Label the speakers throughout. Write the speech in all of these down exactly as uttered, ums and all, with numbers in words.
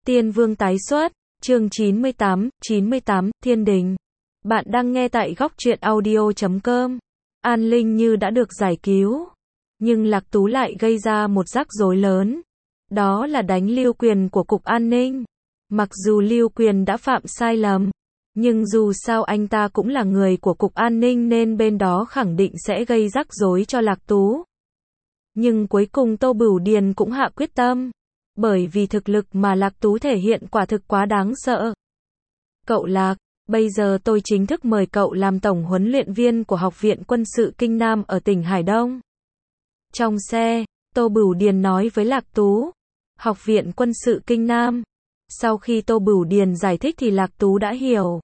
Speaker 1: Tiên Vương tái xuất, chương chín mươi tám, chín mươi tám, Thiên Đình. Bạn đang nghe tại góc truyện audio chấm com. An Linh như đã được giải cứu, nhưng Lạc Tú lại gây ra một rắc rối lớn. Đó là đánh Lưu Quyền của Cục An ninh. Mặc dù Lưu Quyền đã phạm sai lầm, nhưng dù sao anh ta cũng là người của Cục An ninh nên bên đó khẳng định sẽ gây rắc rối cho Lạc Tú. Nhưng cuối cùng Tô Bửu Điền cũng hạ quyết tâm. Bởi vì thực lực mà Lạc Tú thể hiện quả thực quá đáng sợ. Cậu Lạc, bây giờ tôi chính thức mời cậu làm tổng huấn luyện viên của Học viện Quân sự Kinh Nam ở tỉnh Hải Đông. Trong xe, Tô Bửu Điền nói với Lạc Tú, Học viện Quân sự Kinh Nam. Sau khi Tô Bửu Điền giải thích thì Lạc Tú đã hiểu.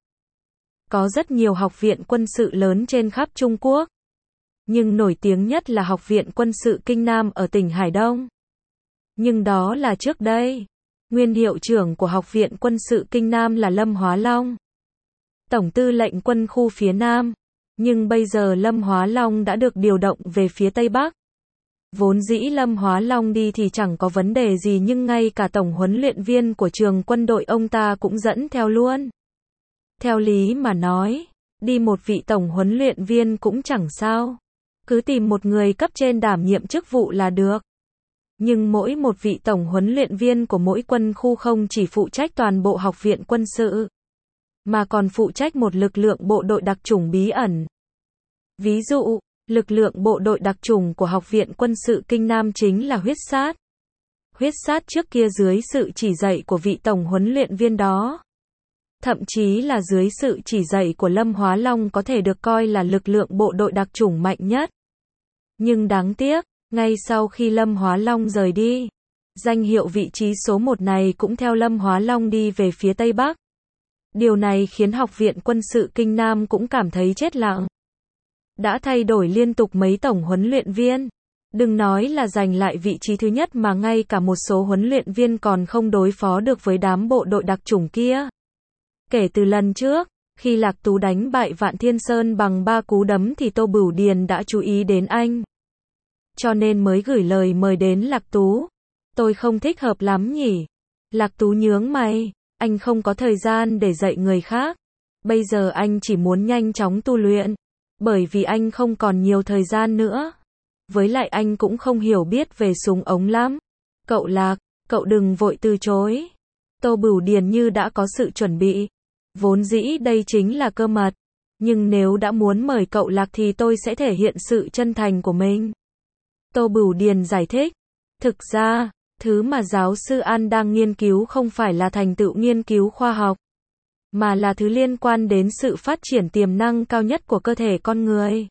Speaker 1: Có rất nhiều học viện quân sự lớn trên khắp Trung Quốc. Nhưng nổi tiếng nhất là Học viện Quân sự Kinh Nam ở tỉnh Hải Đông. Nhưng đó là trước đây. Nguyên hiệu trưởng của Học viện Quân sự Kinh Nam là Lâm Hóa Long, Tổng tư lệnh quân khu phía Nam. Nhưng bây giờ Lâm Hóa Long đã được điều động về phía Tây Bắc. Vốn dĩ Lâm Hóa Long đi thì chẳng có vấn đề gì, nhưng ngay cả tổng huấn luyện viên của trường quân đội ông ta cũng dẫn theo luôn. Theo lý mà nói, đi một vị tổng huấn luyện viên cũng chẳng sao. Cứ tìm một người cấp trên đảm nhiệm chức vụ là được. Nhưng mỗi một vị tổng huấn luyện viên của mỗi quân khu không chỉ phụ trách toàn bộ học viện quân sự, mà còn phụ trách một lực lượng bộ đội đặc chủng bí ẩn. Ví dụ, lực lượng bộ đội đặc chủng của Học viện Quân sự Kinh Nam chính là huyết sát. Huyết sát trước kia dưới sự chỉ dạy của vị tổng huấn luyện viên đó, thậm chí là dưới sự chỉ dạy của Lâm Hóa Long, có thể được coi là lực lượng bộ đội đặc chủng mạnh nhất. Nhưng đáng tiếc, ngay sau khi Lâm Hóa Long rời đi, danh hiệu vị trí số một này cũng theo Lâm Hóa Long đi về phía Tây Bắc. Điều này khiến Học viện Quân sự Kinh Nam cũng cảm thấy chết lặng. Đã thay đổi liên tục mấy tổng huấn luyện viên. Đừng nói là giành lại vị trí thứ nhất mà ngay cả một số huấn luyện viên còn không đối phó được với đám bộ đội đặc chủng kia. Kể từ lần trước, khi Lạc Tú đánh bại Vạn Thiên Sơn bằng ba cú đấm thì Tô Bửu Điền đã chú ý đến anh. Cho nên mới gửi lời mời đến Lạc Tú. Tôi không thích hợp lắm nhỉ? Lạc Tú nhướng mày, anh không có thời gian để dạy người khác. Bây giờ anh chỉ muốn nhanh chóng tu luyện. Bởi vì anh không còn nhiều thời gian nữa. Với lại anh cũng không hiểu biết về súng ống lắm. Cậu Lạc, cậu đừng vội từ chối. Tô Bửu Điền như đã có sự chuẩn bị. Vốn dĩ đây chính là cơ mật. Nhưng nếu đã muốn mời cậu Lạc thì tôi sẽ thể hiện sự chân thành của mình. Tô Bửu Điền giải thích. Thực ra, thứ mà giáo sư An đang nghiên cứu không phải là thành tựu nghiên cứu khoa học, mà là thứ liên quan đến sự phát triển tiềm năng cao nhất của cơ thể con người.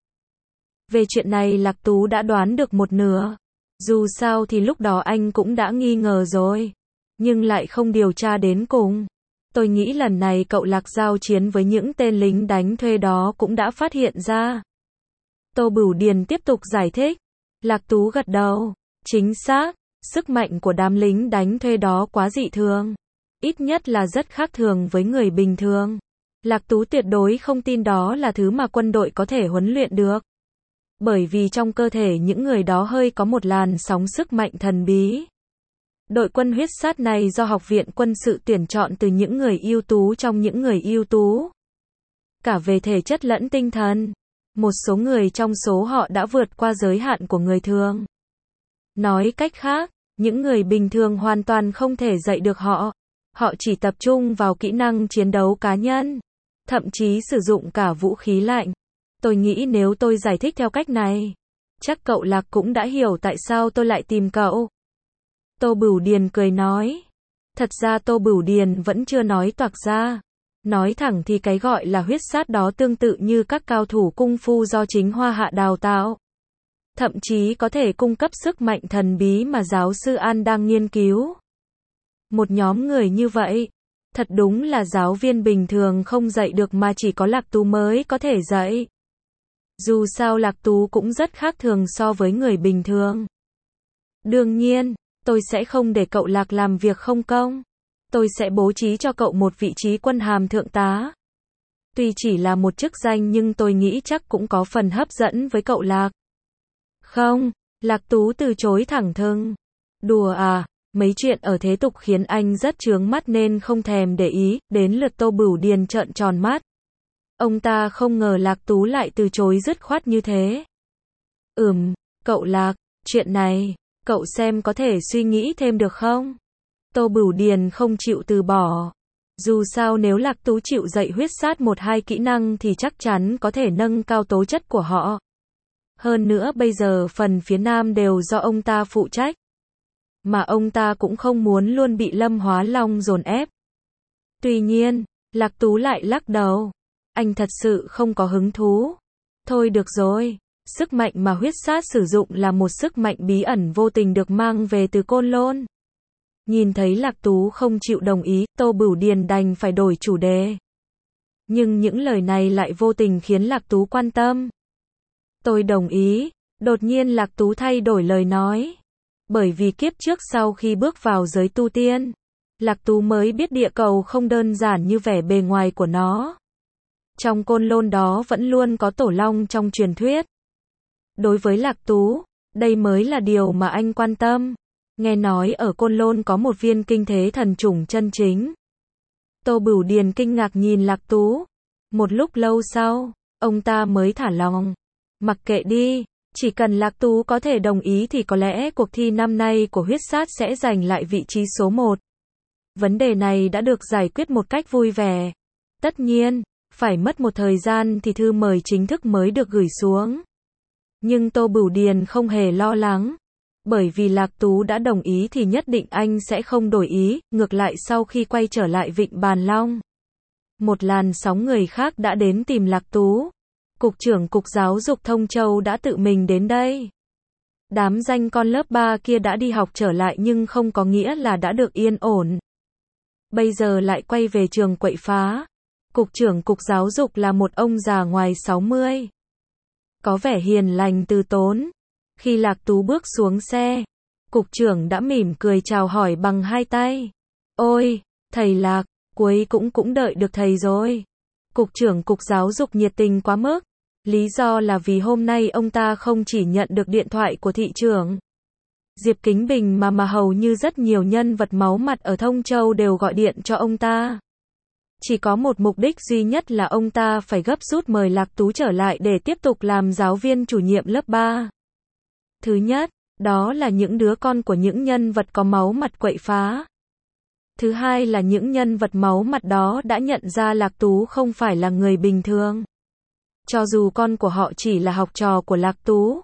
Speaker 1: Về chuyện này Lạc Tú đã đoán được một nửa. Dù sao thì lúc đó anh cũng đã nghi ngờ rồi, nhưng lại không điều tra đến cùng. Tôi nghĩ lần này cậu Lạc giao chiến với những tên lính đánh thuê đó cũng đã phát hiện ra. Tô Bửu Điền tiếp tục giải thích. Lạc Tú gật đầu. Chính xác, sức mạnh của đám lính đánh thuê đó quá dị thường. Ít nhất là rất khác thường với người bình thường. Lạc Tú tuyệt đối không tin đó là thứ mà quân đội có thể huấn luyện được. Bởi vì trong cơ thể những người đó hơi có một làn sóng sức mạnh thần bí. Đội quân huyết sát này do Học viện Quân sự tuyển chọn từ những người ưu tú trong những người ưu tú. Cả về thể chất lẫn tinh thần. Một số người trong số họ đã vượt qua giới hạn của người thường. Nói cách khác, những người bình thường hoàn toàn không thể dạy được họ. Họ chỉ tập trung vào kỹ năng chiến đấu cá nhân, thậm chí sử dụng cả vũ khí lạnh. Tôi nghĩ nếu tôi giải thích theo cách này, chắc cậu Lạc cũng đã hiểu tại sao tôi lại tìm cậu. Tô Bửu Điền cười nói. Thật ra Tô Bửu Điền vẫn chưa nói toạc ra. Nói thẳng thì cái gọi là huyết sát đó tương tự như các cao thủ cung phu do chính Hoa Hạ đào tạo. Thậm chí có thể cung cấp sức mạnh thần bí mà giáo sư An đang nghiên cứu. Một nhóm người như vậy, thật đúng là giáo viên bình thường không dạy được mà chỉ có Lạc Tú mới có thể dạy. Dù sao Lạc Tú cũng rất khác thường so với người bình thường. Đương nhiên, tôi sẽ không để cậu Lạc làm việc không công. Tôi sẽ bố trí cho cậu một vị trí quân hàm thượng tá. Tuy chỉ là một chức danh nhưng tôi nghĩ chắc cũng có phần hấp dẫn với cậu Lạc. Không, Lạc Tú từ chối thẳng thừng. Đùa à, Mấy chuyện ở thế tục khiến anh rất chướng mắt nên không thèm để ý, đến lượt Tô Bửu Điền trợn tròn mắt. Ông ta không ngờ Lạc Tú lại từ chối dứt khoát như thế. Ừm, cậu Lạc, chuyện này, cậu xem có thể suy nghĩ thêm được không? Tô Bửu Điền không chịu từ bỏ. Dù sao nếu Lạc Tú chịu dạy huyết sát một hai kỹ năng thì chắc chắn có thể nâng cao tố chất của họ. Hơn nữa bây giờ phần phía Nam đều do ông ta phụ trách. Mà ông ta cũng không muốn luôn bị Lâm Hóa Long dồn ép. Tuy nhiên, Lạc Tú lại lắc đầu. Anh thật sự không có hứng thú. Thôi được rồi, sức mạnh mà huyết sát sử dụng là một sức mạnh bí ẩn vô tình được mang về từ Côn Lôn. Nhìn thấy Lạc Tú không chịu đồng ý, Tô Bửu Điền đành phải đổi chủ đề. Nhưng những lời này lại vô tình khiến Lạc Tú quan tâm. Tôi đồng ý. Đột nhiên Lạc Tú thay đổi lời nói. Bởi vì kiếp trước sau khi bước vào giới tu tiên, Lạc Tú mới biết địa cầu không đơn giản như vẻ bề ngoài của nó. Trong Côn Lôn đó vẫn luôn có tổ long trong truyền thuyết. Đối với Lạc Tú, đây mới là điều mà anh quan tâm. Nghe nói ở Côn Lôn có một viên kinh thế thần chủng chân chính. Tô Bửu Điền kinh ngạc nhìn Lạc Tú. Một lúc lâu sau, ông ta mới thả lòng. Mặc kệ đi, chỉ cần Lạc Tú có thể đồng ý thì có lẽ cuộc thi năm nay của huyết sát sẽ giành lại vị trí số một. Vấn đề này đã được giải quyết một cách vui vẻ. Tất nhiên, phải mất một thời gian thì thư mời chính thức mới được gửi xuống. Nhưng Tô Bửu Điền không hề lo lắng. Bởi vì Lạc Tú đã đồng ý thì nhất định anh sẽ không đổi ý, ngược lại sau khi quay trở lại Vịnh Bàn Long. Một làn sóng người khác đã đến tìm Lạc Tú. Cục trưởng Cục Giáo dục Thông Châu đã tự mình đến đây. Đám danh con lớp ba kia đã đi học trở lại nhưng không có nghĩa là đã được yên ổn. Bây giờ lại quay về trường quậy phá. Cục trưởng Cục Giáo dục là một ông già ngoài sáu mươi. Có vẻ hiền lành từ tốn. Khi Lạc Tú bước xuống xe, cục trưởng đã mỉm cười chào hỏi bằng hai tay. Ôi, thầy Lạc, cuối cũng cũng đợi được thầy rồi. Cục trưởng Cục Giáo dục nhiệt tình quá mức. Lý do là vì hôm nay ông ta không chỉ nhận được điện thoại của thị trưởng Diệp Kính Bình mà mà hầu như rất nhiều nhân vật máu mặt ở Thông Châu đều gọi điện cho ông ta. Chỉ có một mục đích duy nhất là ông ta phải gấp rút mời Lạc Tú trở lại để tiếp tục làm giáo viên chủ nhiệm lớp ba. Thứ nhất, đó là những đứa con của những nhân vật có máu mặt quậy phá. Thứ hai là những nhân vật máu mặt đó đã nhận ra Lạc Tú không phải là người bình thường. Cho dù con của họ chỉ là học trò của Lạc Tú.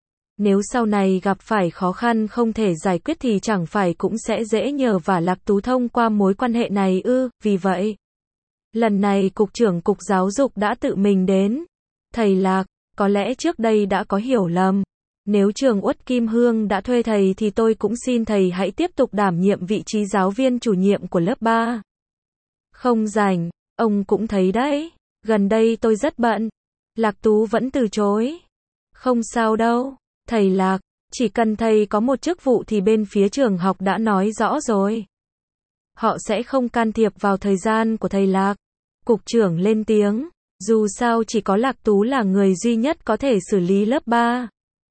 Speaker 1: Nếu sau này gặp phải khó khăn không thể giải quyết thì chẳng phải cũng sẽ dễ nhờ vả Lạc Tú thông qua mối quan hệ này ư, vì vậy. Lần này Cục trưởng Cục Giáo dục đã tự mình đến. Thầy Lạc, có lẽ trước đây đã có hiểu lầm. Nếu trường Uất Kim Hương đã thuê thầy thì tôi cũng xin thầy hãy tiếp tục đảm nhiệm vị trí giáo viên chủ nhiệm của lớp ba. Không rảnh, ông cũng thấy đấy. Gần đây tôi rất bận. Lạc Tú vẫn từ chối. Không sao đâu, thầy Lạc, chỉ cần thầy có một chức vụ thì bên phía trường học đã nói rõ rồi. Họ sẽ không can thiệp vào thời gian của thầy Lạc. Cục trưởng lên tiếng, dù sao chỉ có Lạc Tú là người duy nhất có thể xử lý lớp ba.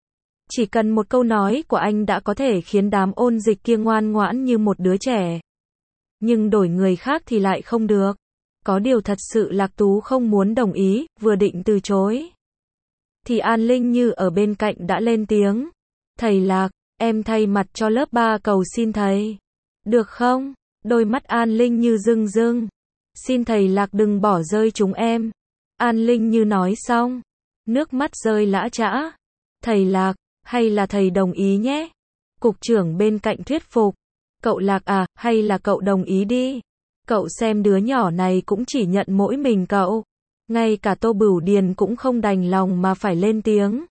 Speaker 1: Chỉ cần một câu nói của anh đã có thể khiến đám ôn dịch kia ngoan ngoãn như một đứa trẻ. Nhưng đổi người khác thì lại không được. Có điều thật sự Lạc Tú không muốn đồng ý, vừa định từ chối. Thì An Linh Như ở bên cạnh đã lên tiếng. Thầy Lạc, em thay mặt cho lớp ba cầu xin thầy. Được không? Đôi mắt An Linh Như rưng rưng. Xin thầy Lạc đừng bỏ rơi chúng em. An Linh Như nói xong. Nước mắt rơi lã chã. Thầy Lạc, hay là thầy đồng ý nhé? Cục trưởng bên cạnh thuyết phục. Cậu Lạc à, hay là cậu đồng ý đi? Cậu xem đứa nhỏ này cũng chỉ nhận mỗi mình cậu. Ngay cả Tô Bửu Điền cũng không đành lòng mà phải lên tiếng.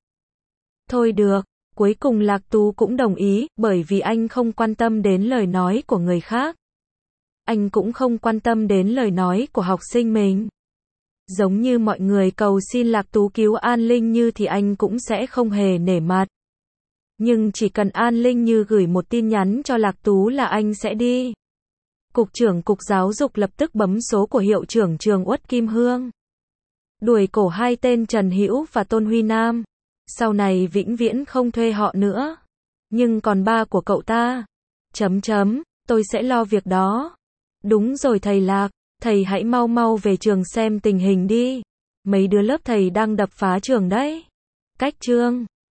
Speaker 1: Thôi được, cuối cùng Lạc Tú cũng đồng ý, bởi vì anh không quan tâm đến lời nói của người khác. Anh cũng không quan tâm đến lời nói của học sinh mình. Giống như mọi người cầu xin Lạc Tú cứu An Linh Như thì anh cũng sẽ không hề nể mặt. Nhưng chỉ cần An Linh Như gửi một tin nhắn cho Lạc Tú là anh sẽ đi. Cục trưởng Cục Giáo dục lập tức bấm số của hiệu trưởng trường Uất Kim Hương. Đuổi cổ hai tên Trần Hữu và Tôn Huy Nam. Sau này vĩnh viễn không thuê họ nữa. Nhưng còn ba của cậu ta, Chấm chấm, tôi sẽ lo việc đó. Đúng rồi thầy Lạc, thầy hãy mau mau về trường xem tình hình đi. Mấy đứa lớp thầy đang đập phá trường đấy. Cách chương